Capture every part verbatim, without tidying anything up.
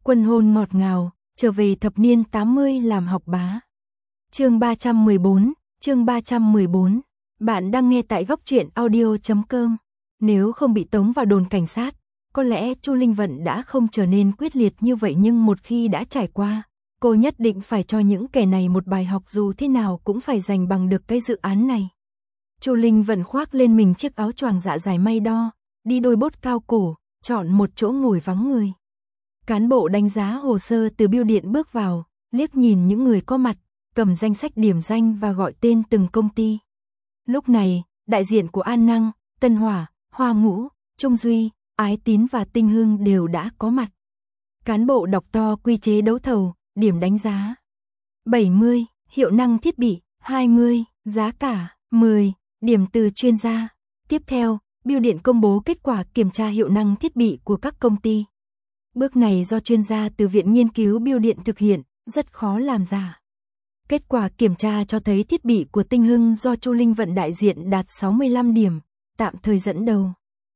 Quân hôn ngọt ngào, trở về thập niên tám mươi làm học bá. Chương ba trăm mười bốn, chương ba trăm mười bốn. Bạn đang nghe tại góc truyện audio chấm com. Nếu không bị tống vào đồn cảnh sát, có lẽ Chu Linh Vận đã không trở nên quyết liệt như vậy, nhưng một khi đã trải qua, cô nhất định phải cho những kẻ này một bài học, dù thế nào cũng phải giành bằng được cái dự án này. Chu Linh Vận khoác lên mình chiếc áo choàng dạ dài may đo, đi đôi bốt cao cổ, chọn một chỗ ngồi vắng người. Cán bộ đánh giá hồ sơ từ bưu điện bước vào, liếc nhìn những người có mặt, cầm danh sách điểm danh và gọi tên từng công ty. Lúc này, đại diện của An Năng, Tân Hỏa, Hoa Ngũ, Trung Duy, Ái Tín và Tinh Hưng đều đã có mặt. Cán bộ đọc to quy chế đấu thầu, điểm đánh giá bảy mươi, hiệu năng thiết bị hai mươi, giá cả mười, điểm từ chuyên gia. Tiếp theo, bưu điện công bố kết quả kiểm tra hiệu năng thiết bị của các công ty. Bước này do chuyên gia từ Viện Nghiên cứu Bưu điện thực hiện, rất khó làm giả. Kết quả kiểm tra cho thấy thiết bị của Tinh Hưng do Chu Linh Vận đại diện đạt sáu mươi lăm điểm, tạm thời dẫn đầu.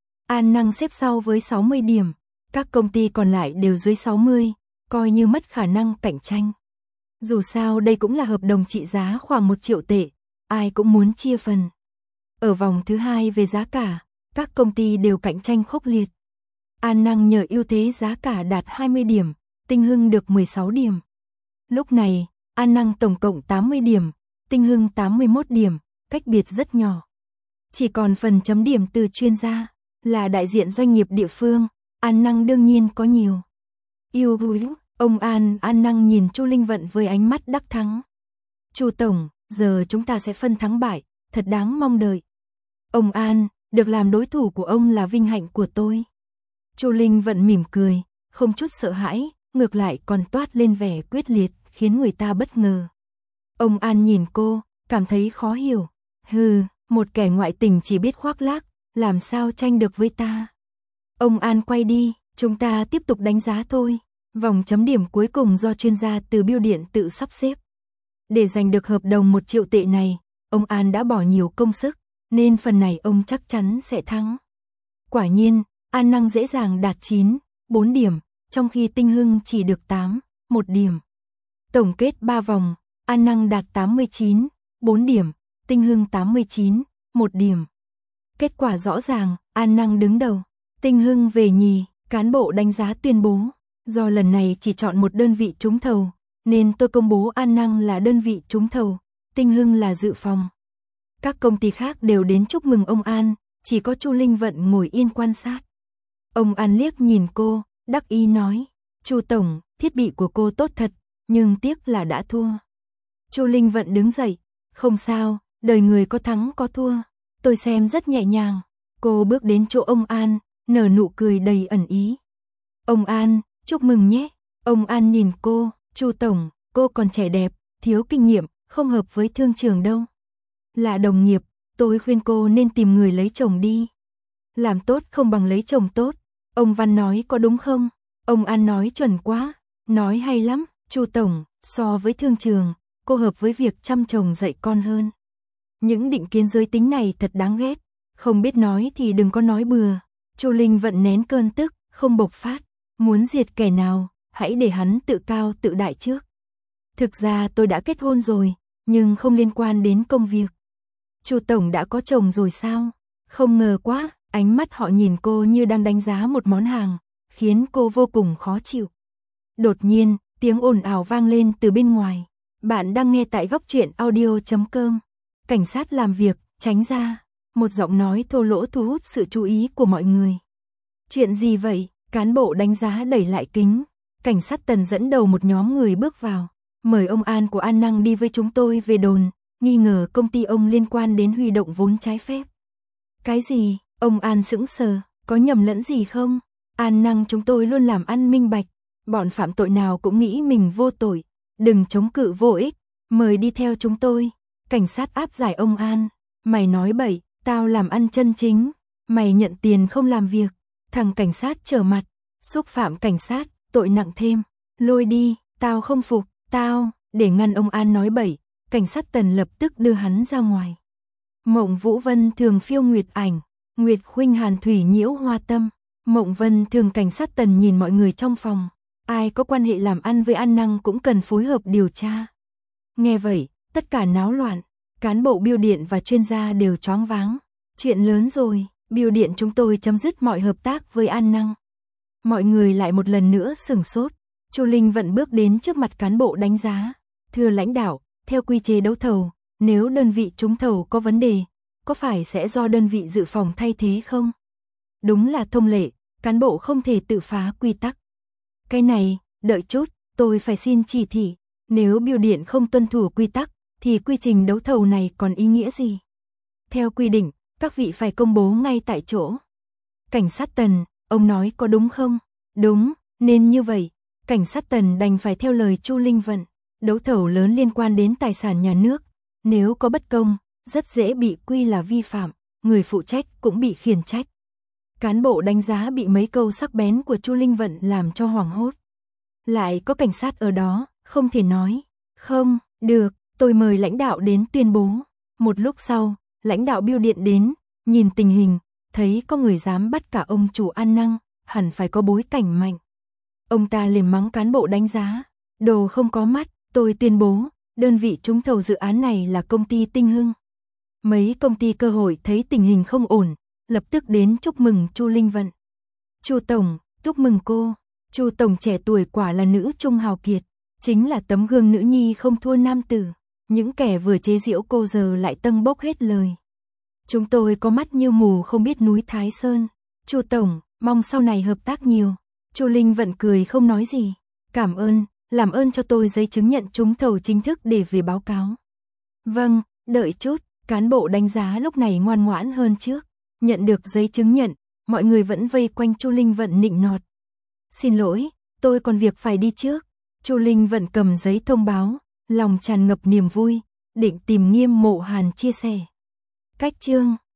An Năng xếp sau với sáu mươi điểm, các công ty còn lại đều dưới sáu mươi, coi như mất khả năng cạnh tranh. Dù sao đây cũng là hợp đồng trị giá khoảng một triệu tệ, ai cũng muốn chia phần. Ở vòng thứ hai về giá cả, các công ty đều cạnh tranh khốc liệt. An Năng nhờ ưu thế giá cả đạt hai mươi điểm, Tinh Hưng được mười sáu điểm. Lúc này, An Năng tổng cộng tám mươi điểm, Tinh Hưng tám mươi mốt điểm, cách biệt rất nhỏ. Chỉ còn phần chấm điểm từ chuyên gia, là đại diện doanh nghiệp địa phương, An Năng đương nhiên có nhiều. Yêu ông An, An Năng nhìn Chu Linh Vận với ánh mắt đắc thắng. Chu tổng, giờ chúng ta sẽ phân thắng bại, thật đáng mong đợi. Ông An, được làm đối thủ của ông là vinh hạnh của tôi. Chu Linh Vận mỉm cười, không chút sợ hãi, ngược lại còn toát lên vẻ quyết liệt, khiến người ta bất ngờ. Ông An nhìn cô, cảm thấy khó hiểu. Hừ, một kẻ ngoại tình chỉ biết khoác lác, làm sao tranh được với ta. Ông An quay đi, chúng ta tiếp tục đánh giá thôi. Vòng chấm điểm cuối cùng do chuyên gia từ bưu điện tự sắp xếp. Để giành được hợp đồng một triệu tệ này, ông An đã bỏ nhiều công sức, nên phần này ông chắc chắn sẽ thắng. Quả nhiên, An Năng dễ dàng đạt chín, bốn điểm, trong khi Tinh Hưng chỉ được tám, một điểm. Tổng kết ba vòng, An Năng đạt tám mươi chín, bốn điểm, Tinh Hưng tám mươi chín, một điểm. Kết quả rõ ràng, An Năng đứng đầu, Tinh Hưng về nhì. Cán bộ đánh giá tuyên bố, do lần này chỉ chọn một đơn vị trúng thầu, nên tôi công bố An Năng là đơn vị trúng thầu, Tinh Hưng là dự phòng. Các công ty khác đều đến chúc mừng ông An, chỉ có Chu Linh Vận ngồi yên quan sát. Ông An liếc nhìn cô, đắc ý nói, Chu tổng, thiết bị của cô tốt thật, nhưng tiếc là đã thua. Chu Linh Vận đứng dậy, không sao, đời người có thắng có thua, tôi xem rất nhẹ nhàng. Cô bước đến chỗ ông An, nở nụ cười đầy ẩn ý. Ông An, chúc mừng nhé. Ông An nhìn cô, Chu tổng, cô còn trẻ đẹp, thiếu kinh nghiệm, không hợp với thương trường đâu. Là đồng nghiệp, tôi khuyên cô nên tìm người lấy chồng đi. Làm tốt không bằng lấy chồng tốt. Ông Văn nói có đúng không? Ông An nói chuẩn quá, nói hay lắm. Chu tổng, so với thương trường, cô hợp với việc chăm chồng dạy con hơn. Những định kiến giới tính này thật đáng ghét, không biết nói thì đừng có nói bừa. Chu Linh Vận nén cơn tức, không bộc phát, muốn diệt kẻ nào, hãy để hắn tự cao tự đại trước. Thực ra tôi đã kết hôn rồi, nhưng không liên quan đến công việc. Chu tổng đã có chồng rồi sao? Không ngờ quá, ánh mắt họ nhìn cô như đang đánh giá một món hàng, khiến cô vô cùng khó chịu. Đột nhiên, tiếng ồn ào vang lên từ bên ngoài. Bạn đang nghe tại góc truyện audio chấm com. Cảnh sát làm việc, tránh ra. Một giọng nói thô lỗ thu hút sự chú ý của mọi người. Chuyện gì vậy? Cán bộ đánh giá đẩy lại kính. Cảnh sát Tần dẫn đầu một nhóm người bước vào. Mời ông An của An Năng đi với chúng tôi về đồn, nghi ngờ công ty ông liên quan đến huy động vốn trái phép. Cái gì? Ông An sững sờ, có nhầm lẫn gì không? An Năng chúng tôi luôn làm ăn minh bạch, bọn phạm tội nào cũng nghĩ mình vô tội, đừng chống cự vô ích, mời đi theo chúng tôi. Cảnh sát áp giải ông An, mày nói bậy, tao làm ăn chân chính, mày nhận tiền không làm việc. Thằng cảnh sát trở mặt, xúc phạm cảnh sát, tội nặng thêm, lôi đi, tao không phục, tao. Để ngăn ông An nói bậy, cảnh sát Tần lập tức đưa hắn ra ngoài. Mộng Vũ Vân thường phiêu nguyệt ảnh, Nguyệt khuynh hàn thủy nhiễu hoa tâm. Mộng Vân thường cảnh sát Tần nhìn mọi người trong phòng, ai có quan hệ làm ăn với An Năng cũng cần phối hợp điều tra. Nghe vậy, tất cả náo loạn, cán bộ bưu điện và chuyên gia đều choáng váng. Chuyện lớn rồi, bưu điện chúng tôi chấm dứt mọi hợp tác với An Năng. Mọi người lại một lần nữa sửng sốt. Chu Linh Vận bước đến trước mặt cán bộ đánh giá. Thưa lãnh đạo, theo quy chế đấu thầu, nếu đơn vị trúng thầu có vấn đề, có phải sẽ do đơn vị dự phòng thay thế không? Đúng là thông lệ, cán bộ không thể tự phá quy tắc. Cái này, đợi chút, tôi phải xin chỉ thị. Nếu bưu điện không tuân thủ quy tắc, thì quy trình đấu thầu này còn ý nghĩa gì? Theo quy định, các vị phải công bố ngay tại chỗ. Cảnh sát Tần, ông nói có đúng không? Đúng, nên như vậy, cảnh sát Tần đành phải theo lời Chu Linh Vận. Đấu thầu lớn liên quan đến tài sản nhà nước, nếu có bất công, rất dễ bị quy là vi phạm, người phụ trách cũng bị khiển trách. Cán bộ đánh giá bị mấy câu sắc bén của Chu Linh Vận làm cho hoảng hốt. Lại có cảnh sát ở đó, không thể nói. Không, được, tôi mời lãnh đạo đến tuyên bố. Một lúc sau, lãnh đạo bưu điện đến, nhìn tình hình, thấy có người dám bắt cả ông chủ An Năng, hẳn phải có bối cảnh mạnh. Ông ta liền mắng cán bộ đánh giá. Đồ không có mắt, tôi tuyên bố, đơn vị trúng thầu dự án này là công ty Tinh Hưng. Mấy công ty cơ hội thấy tình hình không ổn, lập tức đến chúc mừng Chu Linh Vận. Chu Tổng, chúc mừng cô. Chu Tổng trẻ tuổi quả là nữ trung hào kiệt, chính là tấm gương nữ nhi không thua nam tử. Những kẻ vừa chế giễu cô giờ lại tâng bốc hết lời. Chúng tôi có mắt như mù không biết núi Thái Sơn. Chu Tổng, mong sau này hợp tác nhiều. Chu Linh Vận cười không nói gì. Cảm ơn, làm ơn cho tôi giấy chứng nhận trúng thầu chính thức để về báo cáo. Vâng, đợi chút, cán bộ đánh giá lúc này ngoan ngoãn hơn trước. Nhận được giấy chứng nhận, mọi người vẫn vây quanh Chu Linh Vận nịnh nọt. Xin lỗi, tôi còn việc phải đi trước. Chu Linh Vận cầm giấy thông báo, lòng tràn ngập niềm vui, định tìm Nghiêm Mộ Hàn chia sẻ. Cách chương